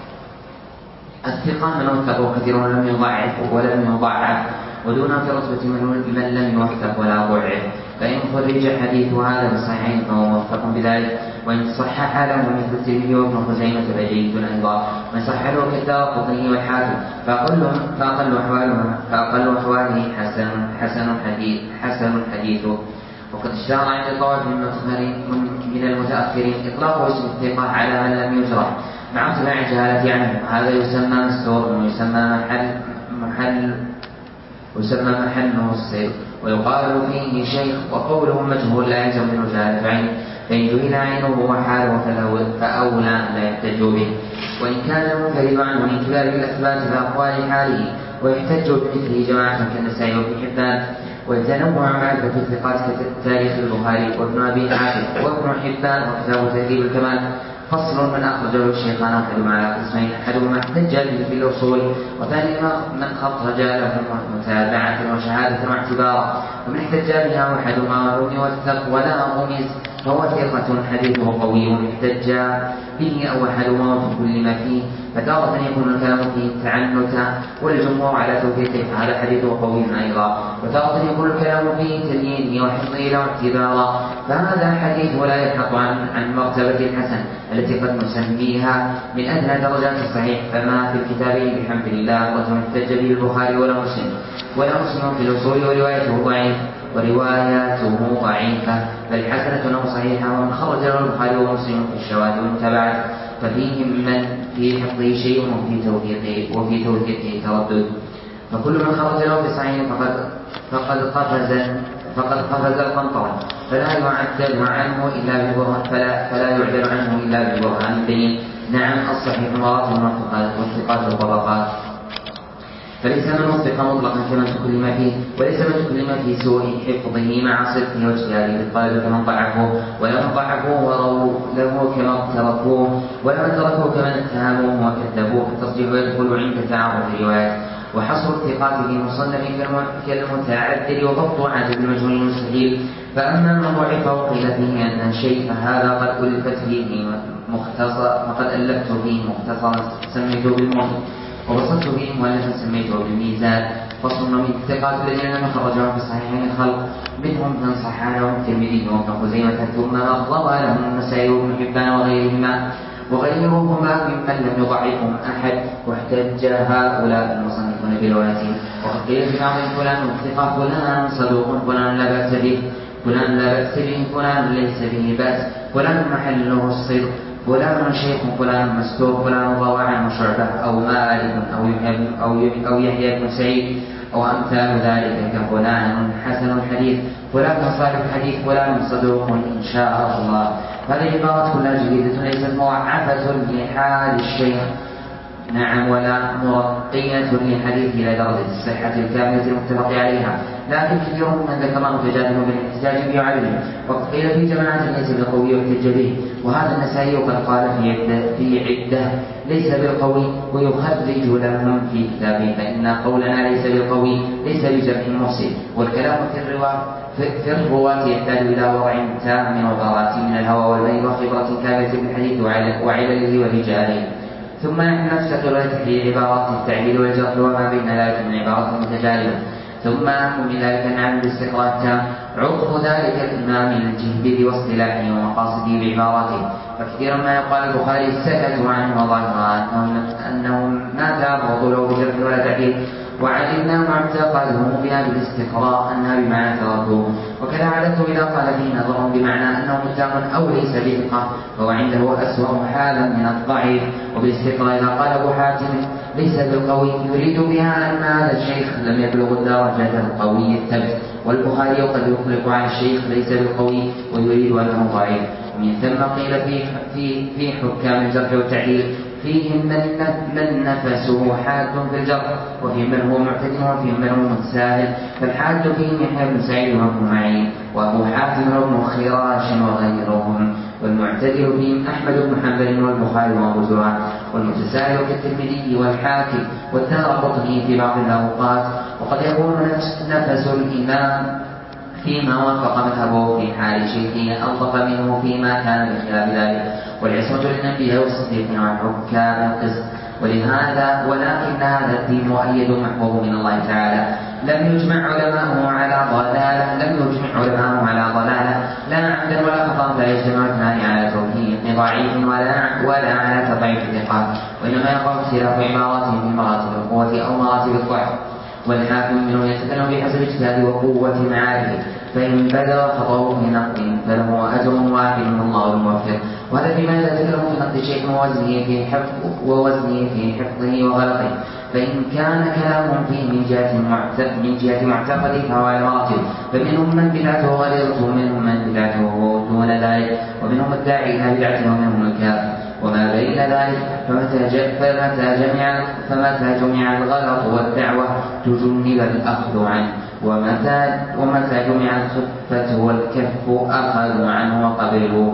الثقة من وثقوا كثير ولم يضعف ودونه في رتبة من لم يوثق ولا ضعف. فإن خرج حديث هذا بصحيحين فهو موثق بذلك، وإن صحح له مثل الترمذي وابن خزيمة فجيد أيضا، وإن صححه كالدارقطني والحاكم فأقل أحواله حسن حديثه. وقد اشتهر عند طوائف من المتأخرين إطلاق اسم الثقة على من لم يجرح، مع ارتفاع الجهالة عنه. هذا يسمى مستور ويسمى محله السير، ويقال فيه شيخ، وقوله مجهول لا يلزم منه جهالة عينه، فإن جهل عينه وحاله فأولى لا يحتج به. وإن كان المنفرد عنه من كبار الأثبات فأقوال حاله، ويحتج بمثله جماعة كالنسائي وابن حبان. ويتنوع معرفة الثقات كتاريخ البخاري وابن أبي حاتم وابن حبان وكتاب تهذيب الكمال. فصل من أخرجه الشيخان أحدهما على قسمين، أحدهما احتج به في الأصول، وثاني من خرج له متابعة وشهادة واعتبارا، ومن احتج بها أحدهما ولم يوثق ولا غمز فهو ثقة حديثه قوي احتج به أو أحدهما في كل ما فيه، فتارة يكون الكلام فيه تعنتا والجمهور على توثيقه فهذا حديثه قوي أيضا، وتارة يكون الكلام فيه تليينه وحفظه له اعتبارا فهذا حديث ولا يلحق عن مرتبة الحسن التي قد نسميها من أدنى درجات الصحيح. فما في الكتابين بحمد الله رجل احتج به البخاري ولا مسلم في الأصول ورواياته ضعيفة بل حسنة أو صحيحة، ومن خرج له البخاري ومسلم في الشواذ والمتابعات ففيهم من في حفظه شيء وفي توثيقه تردد. فكل من خرج له في صحيح فقد قفز القنطرة فلا يعدل عنه إلا ببرهان بين. نعم الصحيح مراتب والثقات الطبقات، فليس من وثق مطلقا كمن تكلم فيه، وليس من تكلم في سوء حفظه مع صدقه واجتهاده في الطالب كمن ضعفوه، ولا من ضعفوه وروا له كمن تركوه، ولا من تركوه كمن اتهموه وكذبوه. التصديق يدخل عند تعارض الروايات، وحصر الثقات في مصنف كالمتعدل وضبط عدد المجهول المستحيل. فأما من ضعف وقيل فيه أن شيء فهذا قد ألفت فيه مختصر، فقد ألفت فيه مختصرا سميته بالموت، وبسطت فيه مؤلفا سميته بالميزان. فصل من الثقات الذين لم يخرجهم في الصحيحين الخلق منهم من صححه الترمذي وابن خزيمة ثم أغضب لهم النسائي وابن حبان وغيرهما ممن لم يضعفهم أحد، واحتج هؤلاء المصنفون بروايتهم. وقد قيل في بعض فلان ثقة فلان صدوق فلان لا بأس به فلان ليس به بأس فلان محله الصدق فلان شيخ فلان مستور فلان روى عنه شعبة أو مالك أو يحيى بن سعيد أو أمثال ذلك كفلان حسن الحديث فلان صالح الحديث فلان صدوق إن شاء الله. هذه العبارات كلها جديدة ليست مضاعفة لحال الشيخ، نعم، ولا مرقية لحديث إلى درجة الصحة الكاملة المتفق عليها، لكن كثير من ذكرهم تجادلوا بالاحتجاج به عليه. وقد قيل في جماعة ليس بالقوي واحتج به، وهذا النسائي قد قال في عدة ليس بالقوي ويخرج لهم في كتابه، فإن قولنا ليس بالقوي ليس بجرح محسن، والكلام في الرواة يحتاج إلى وضع تام وبراءة من الهوى والبين وخبرة كاملة بالحديث وعلله ورجاله. ثم نحن نفتقر إلى تحليل عبارات التعديل والجرح وما بين ذلك من عبارات متجانبة. ثم أهم من ذلك نعم الاستقراء التام، عرف ذلك الإمام الجهبذ واصطلاحه ومقاصده بعباراته. فكثيرا ما يقال البخاري سكتوا عنه وظاهرا أنهم ما تعرضوا له بجرح ولا تعديل، وعلمنا معتقدهم بها بالاستقراء أنها بمعنى تركوه. وكذا عادته إذا قال فيه نظرهم بمعنى أنه متهم أو ليس بثقة فهو عنده أسوأ حالا من الضعيف. وبالاستقراء إذا قال أبو حاتم ليس بالقوي يريد بها أن هذا الشيخ لم يبلغ الدرجة القوي الثبت، والبخاري قد يطلق على الشيخ ليس بالقوي ويريد أنه ضعيف. ومن ثم قيل في حكام الجرح والتعديل فيهم من نفسه حاد في الجرح، وفيهم من هو معتدل وفيهم من هو متساهل. فالحاد فيهم يحيى بن سعيد وابن معين وأبو حاتم وابن خراش وغيرهم، والمعتدل فيهم أحمد بن حنبل والبخاري وأبو زرعة، والمتساهل كالترمذي والحاكم والدارقطني في بعض الأوقات. وقد يكون نفس الإمام فيما وافق مذهبه في حال شيخه ألطف منه فيما كان بخلاف ذلك، والعصمة للأنبياء والصديقين والحكام القسط. ولكن هذا الدين مؤيد محبوب من الله تعالى، لم يجمع علماءه على ضلالة لا عمدا ولا خطأ، لا يجتمع اثنان على توحيد ضعيف ولا على تضعيف الثقات، وإنما يقع اختلاف عباراتهم في مراتب القوة أو مراتب الضعف. والحاكم منه يتكلم بحسب اجتهاد وقوة معارفه، فإن بلغ خطأه في نقل فله أجر واحد من الله الموفق، وهذا فيما لا ذكره في نقد شيء ووزنه في حفظه وغلطه. فإن كان كلامهم فيه من جهة معتقده فهو على مراتب، فمنهم من بدعته غليظة ومنهم من بدعته دون ذلك، ومنهم الداعي إلى بدعته ومنهم الكافر. وما بين ذلك فمتى جمع الغلط والدعوة تجنب الأخذ عنه، ومتى جمع الخفة والكف أخذوا عنه وقبلوا.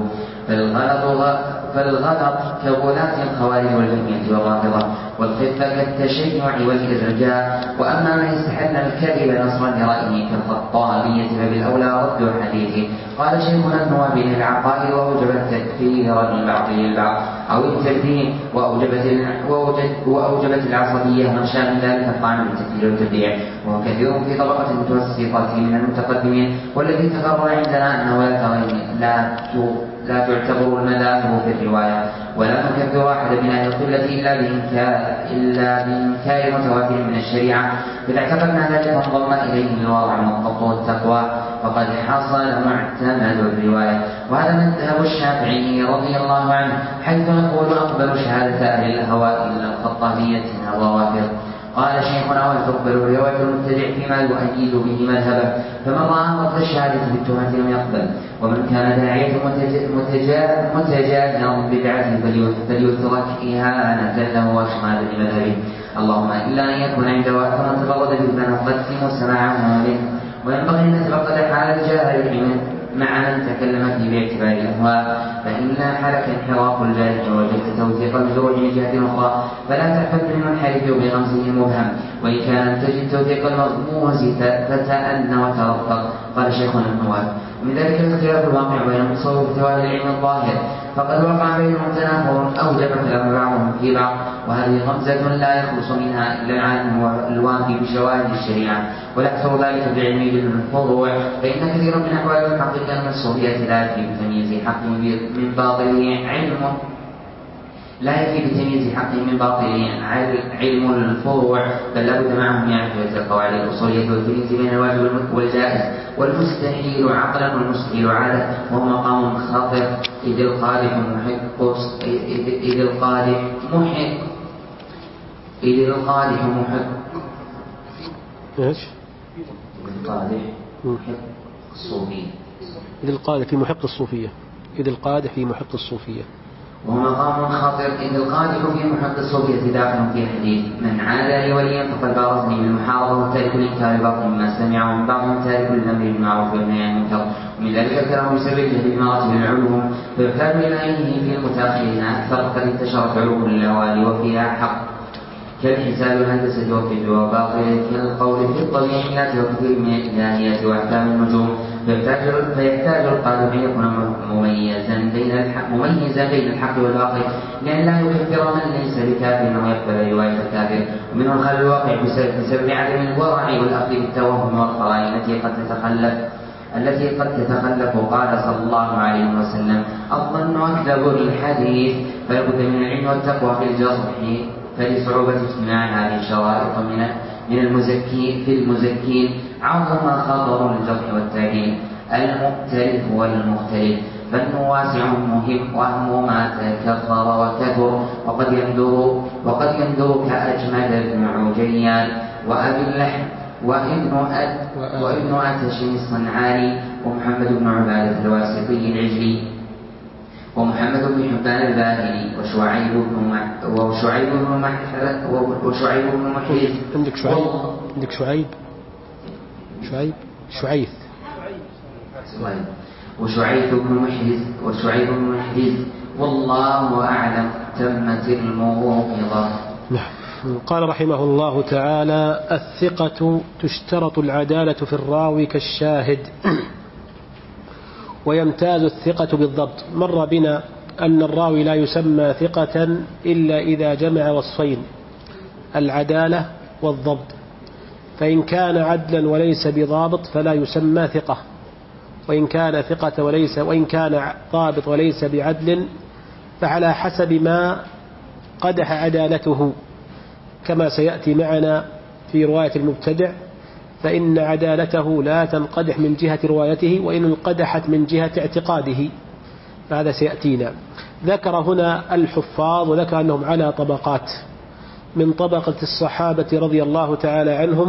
فالغلط كغلاة الخوارج والجهمية والرافضة، والخفة كالتشيع والإرجاء. وأما من استحل الكذب نصرا لرأيه كالخطابية فبالأولى رد حديثه. قال شيخنا ابن وهب العقائد وأوجب التكفير للبعض للبعض أو التكذيب، وأوجبت العصبية من شاء ذلك الطعن بالتكفير والتبديع، وهو كثير في طبقة المتوسطة من المتقدمين. والذي تقرر عندنا أنه لا تعتبر المذاهب في الرواية، ولا نكفر أحد من أهل القبلة إلا بإنكار متواتر من الشريعة. إذا اعتقدنا ذلك فانضم إليه الورع والضبط والتقوى فقد حصل معتمد الرواية. وهذا مذهب الشافعي رضي الله عنه، حيث نقول أقبل شهادة أهل الأهواء إلا الخطابية الروافض. قال شيخنا: وتقبل رواية المبتدع فيما يؤيد به مذهبه، فمن رأى قبل الشهادة بالتهمة لم يقبل. ومن كان داعية متجاهلا بدعته فليترك إهانة له وإشمالا لمذهبه، اللهم إلا أن يكون عنده أثر تفرد به فنقدم سماعه منه. وينبغي أن نتفقد حال الجاهل مع من تكلم فيه باعتبار الأهواء، فإن حلك انحراف الجاهل ووجدت توثيق الجروح من جهة أخرى فلا تحفظ بالمنحرف وبغمزه المبهم، وإن كان تجد توثيق المغموز فتأن وترفق. قال شيخنا ابن وهب: من ذلك الاختلاف الواقع بين المتصوف في العلم الظاهر، فقد وقع بينهم تنافر أوجب خلاف بعضهم في بعض، وهذه غمزة لا يخلص منها إلا العالم الوافي بشواهد الشريعة، ويحصل ذلك بعلم الفروع. فإن كثيرا من أحوال الحقيقة من الصوفية لا يكفي بتمييز حق من باطله علم الفروع، بل لابد معهم معرفة القواعد الأصولية والتمييز بين الواجب والجائز والمستحيل عقلا والمستحيل عادة، وهو مقام خاطر إذ القادح في محق الصوفية. وهو مقام خاطر إذ القادح في محق الصوفية داخل في حديث: من عادى لي وليا فقد بارزني بالمحاربة، والتارك للإنكار باطل مما سمع، ومن بعضهم تارك للأمر بالمعروف والنهي عن المنكر. ومن ذلك الكلام بسبب الجهل بمراتب العلوم، فيحتاج إلى علمه في المتأخرين أكثر، فقد انتشرت علوم الأوائل وفيها حق كالحساب والهندسة والطب وباطل كالقول في الطبيعيات وكثير من الإلهيات وأحكام النجوم. فيحتاج القادح أن يكون مميزا بين الحق والباطل، لأن لا يكفر من ليس بكافر ويقبل رواية الكافر. ومنه الخلل الواقع بسبب عدم الورع والأخذ بالتوهم والقرائن التي قد تتخلف. قال صلى الله عليه وسلم: الظن أكذب الحديث. فلابد من العلم والتقوى في الجرح، فلصعوبة اجتماع هذه الشرائط من المزكين عظم خطر الجرح والتعديل. المختلف والمختلف فإنه واسع مهم، وهم ما تكثر وكثر، وقد يندر كأجمل العجيان وأبي اللحم وابن أتش الصنعاني ومحمد بن عبادة الواسطي العجلي ومحمد بن حبان الباهلي وشعيب بن محيز. عندك شعيب وشعيب بن محيز والله أعلم. تمت الموقظة. قال رحمه الله تعالى: الثقة تشترط العدالة في الراوي كالشاهد، ويمتاز الثقة بالضبط. مر بنا أن الراوي لا يسمى ثقة إلا إذا جمع وصفين: العدالة والضبط. فإن كان عدلا وليس بضابط فلا يسمى ثقة، وإن كان ضابط وليس بعدل فعلى حسب ما قدح عدالته، كما سيأتي معنا في رواية المبتدع، فإن عدالته لا تنقدح من جهة روايته وإن انقدحت من جهة اعتقاده، فهذا سيأتينا. ذكر هنا الحفاظ وذكر أنهم على طبقات، من طبقة الصحابة رضي الله تعالى عنهم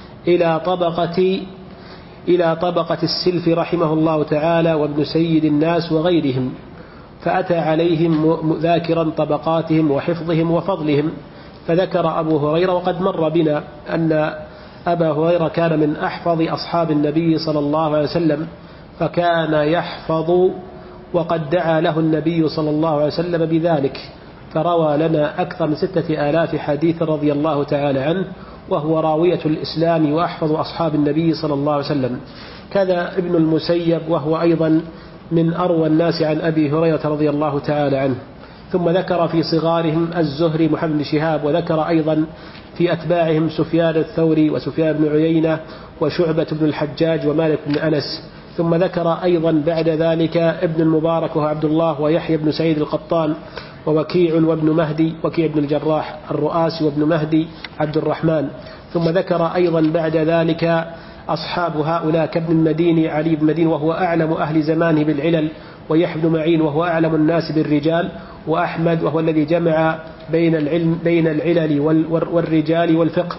إلى طبقة السلف رحمه الله تعالى وابن سيد الناس وغيرهم، فأتى عليهم ذاكرا طبقاتهم وحفظهم وفضلهم. فذكر أبو هريرة، وقد مر بنا أن أبا هريرة كان من أحفظ أصحاب النبي صلى الله عليه وسلم، فكان يحفظ وقد دعا له النبي صلى الله عليه وسلم بذلك، فروى لنا أكثر من 6000 حديث رضي الله تعالى عنه، وهو راوية الإسلام وأحفظ أصحاب النبي صلى الله عليه وسلم. كذا ابن المسيب، وهو أيضا من أروى الناس عن أبي هريرة رضي الله تعالى عنه. ثم ذكر في صغارهم الزهري محمد بن شهاب، وذكر أيضا في أتباعهم سفيان الثوري وسفيان بن عيينة وشعبة بن الحجاج ومالك بن أنس. ثم ذكر أيضا بعد ذلك ابن المبارك وعبد الله ويحيى بن سعيد القطان ووكيع وابن مهدي، وكيع بن الجراح الرؤاسي وابن مهدي عبد الرحمن. ثم ذكر أيضا بعد ذلك أصحاب هؤلاء كابن المديني علي بن مدين وهو أعلم أهل زمانه بالعلل، ويحيى بن معين وهو أعلم الناس بالرجال، وأحمد وهو الذي جمع بين العلل والرجال والفقه،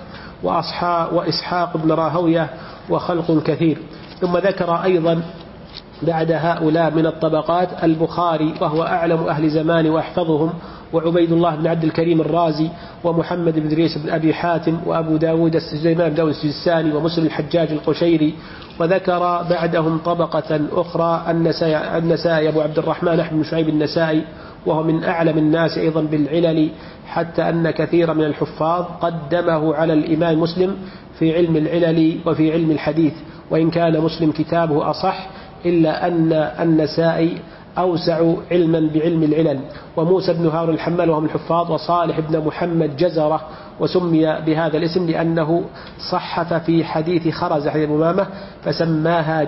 وإسحاق بن راهوية وخلق كثير. ثم ذكر أيضا بعد هؤلاء من الطبقات البخاري وهو أعلم أهل زمانه وأحفظهم، وعبيد الله بن عبد الكريم الرازي، ومحمد بن إدريس بن أبي حاتم، وأبو داود سليمان بن داود السجستاني، ومسلم الحجاج القشيري. وذكر بعدهم طبقة أخرى النسائي أبو عبد الرحمن أحمد بن شعيب النسائي، وهو من أعلم الناس أيضا بالعلل، حتى أن كثير من الحفاظ قدمه على الإمام مسلم في علم العلل وفي علم الحديث، وإن كان مسلم كتابه أصح، إلا أن النسائي أوسع علما بعلم العلل. وموسى بن هارون الحمال وهو من الحفاظ، وصالح بن محمد جزرة، وسمي بهذا الاسم لأنه صحف في حديث خرز حديث أمامة فسماها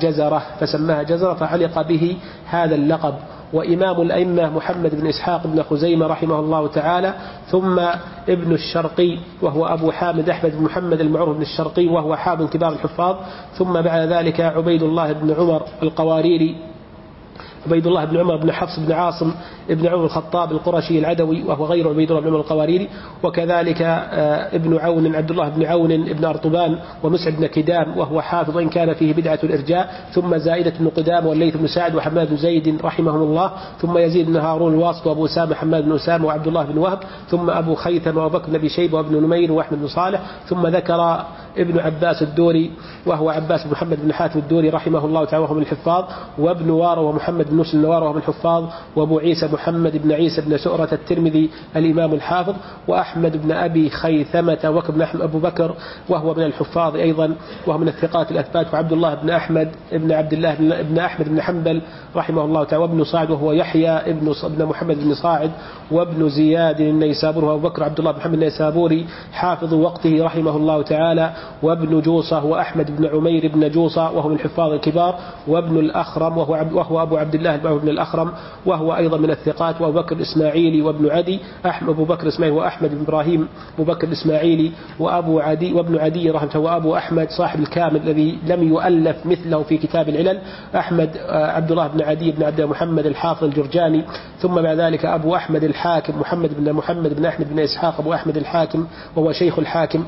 جزرة فعلق به هذا اللقب. وإمام الأئمة محمد بن إسحاق بن خزيمة رحمه الله تعالى، ثم ابن الشرقي وهو أبو حامد أحمد بن محمد المعروف بن الشرقي وهو حامد كبار الحفاظ، ثم بعد ذلك عبيد الله بن عمر القواريري، عبيد الله بن عمر بن حفص بن عاصم ابن عمر الخطاب القرشي العدوي وهو غير عبيد الله بن عمر القواريري، وكذلك ابن عون عبد الله بن عون ابن أرطبان، ومسعد بن كدام وهو حافظ وإن كان فيه بدعة الإرجاء، ثم زائدة بن قدام والليث بن سعد وحماد بن زيد رحمهم الله، ثم يزيد بن هارون الواسط وأبو أسامة حماد بن أسامة وعبد الله بن وهب، ثم أبو خيثم وأبو بكر بن أبي شيبة وابن نمير وأحمد بن صالح، ثم ذكر ابن عباس الدوري وهو عباس بن محمد بن حاتم الدوري رحمه الله تعالى وهو من الحفاظ، وابن وارة ومحمد بن نصر النوار وهو من الحفاظ، وابو عيسى محمد بن عيسى بن سؤرة الترمذي الإمام الحافظ، وأحمد بن أبي خيثمة وكر بن أبو بكر وهو من الحفاظ أيضا وهو من الثقات الأثبات، وعبد الله بن أحمد بن عبد الله بن أحمد بن حنبل رحمه الله تعالى، وابن صاعد وهو يحيى ابن محمد بن صاعد، وابن زياد النيسابوري وأبو بكر عبد الله بن محمد النيسابوري حافظ وقته رحمه الله تعالى، وابن جوصة وأحمد بن عمير بن جوصة وهو من الحفاظ الكبار، وابن الأخرم وهو أبو عبد الله بن الأخرم وهو أيضا من الثقات، وأبو بكر الإسماعيلي وابن عدي أبو بكر الإسماعيلي وأحمد بن إبراهيم أبو بكر الإسماعيلي وأبو عدي وابن عدي رحمه الله، وأبو أحمد صاحب الكامل الذي لم يؤلف مثله في كتاب العلل أحمد عبد الله بن عدي بن عبد محمد الحافظ الجرجاني، ثم بعد ذلك أبو أحمد الحاكم محمد بن أحمد بن إسحاق أبو أحمد الحاكم وهو شيخ الحاكم،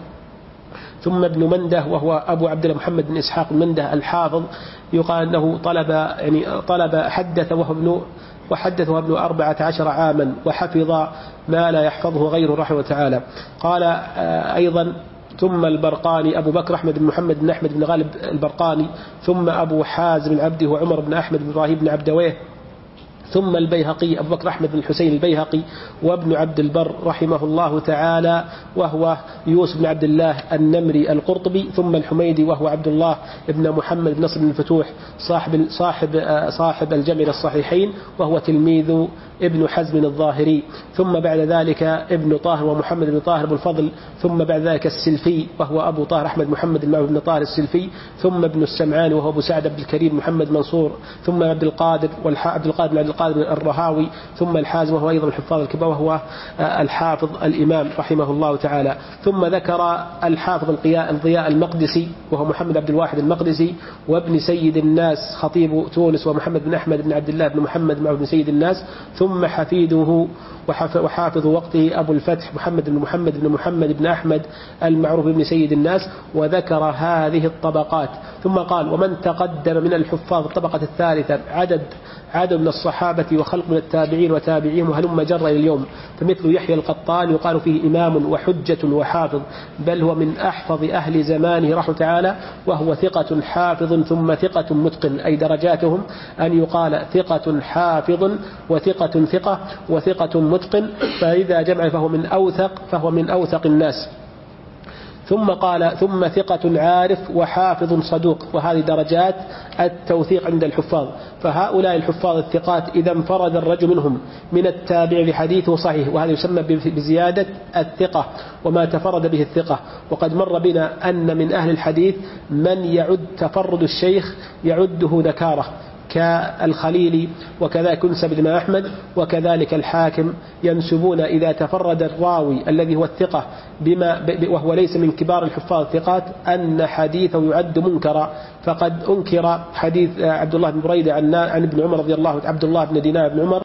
ثم ابن منده وهو أبو عبد الله محمد بن إسحاق منده الحافظ، يقال أنه حدثه ابن 14 عاما وحفظ ما لا يحفظه غيره رحمه تعالى. قال أيضا ثم البرقاني أبو بكر أحمد بن محمد بن أحمد بن غالب البرقاني، ثم أبو حازم العبدي وعمر بن أحمد بن إبراهيم بن عبدويه، ثم البيهقي أبو بكر أحمد بن الحسين البيهقي، وابن عبد البر رحمه الله تعالى وهو يوسف بن عبد الله النمري القرطبي، ثم الحميدي وهو عبد الله بن محمد بن نصر بن الفتوح صاحب الجمع الصحيحين وهو تلميذ ابن حزم الظاهري، ثم بعد ذلك ابن طاهر ومحمد بن طاهر بن الفضل، ثم بعد ذلك السلفي وهو أبو طاهر أحمد محمد بن طاهر السلفي، ثم ابن السمعاني وهو أبو سعد عبد الكريم محمد منصور، ثم عبد القادر بن عبد القادر الرهاوي، ثم الحازم وهو أيضا الحفاظ الكبار وهو الحافظ الإمام رحمه الله تعالى. ثم ذكر الحافظ الضياء المقدسي وهو محمد عبد الواحد المقدسي، وابن سيد الناس خطيب تونس ومحمد بن أحمد بن عبد الله بن محمد بن سيد الناس، ثم ثم حفيده وحافظ وقته أبو الفتح محمد بن أحمد المعروف بن سيد الناس، وذكر هذه الطبقات. ثم قال: ومن تقدم من الحفاظ الطبقة الثالثة عدد من الصحابة وخلق من التابعين وتابعيهم وهلم جر إلى اليوم، فمثل يحيى القطان يقال فيه إمام وحجة وحافظ، بل هو من أحفظ أهل زمانه رحمه تعالى، وهو ثقة حافظ ثم ثقة متقن، أي درجاتهم أن يقال ثقة حافظ وثقة ثقة وثقة متقن، فإذا جمع فهو من أوثق الناس. ثم قال: ثم ثقة عارف وحافظ صدوق، وهذه درجات التوثيق عند الحفاظ. فهؤلاء الحفاظ الثقات إذا انفرد الرجل منهم من التابع بحديثه صحيح، وهذا يسمى بزيادة الثقة وما تفرد به الثقة. وقد مر بنا أن من أهل الحديث من يعد تفرد الشيخ يعده ذكاره كالخليلي، وكذلك ينسب الإمام أحمد، وكذلك الحاكم، ينسبون إذا تفرد الراوي الذي هو الثقة وهو ليس من كبار الحفاظ الثقات أن حديثه يعد منكرا. فقد أنكر حديث عبد الله بن بريدة عن ابن عمر رضي الله عنه، عبد الله بن دينار بن عمر